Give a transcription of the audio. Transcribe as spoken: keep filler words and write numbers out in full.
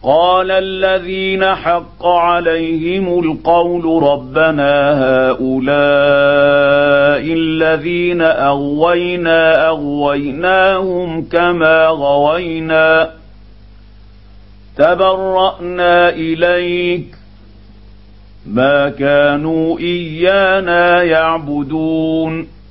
قال الذين حق عليهم القول ربنا هؤلاء الذين أغوينا أغويناهم كما غوينا تبرأنا إليك ما كانوا إيانا يعبدون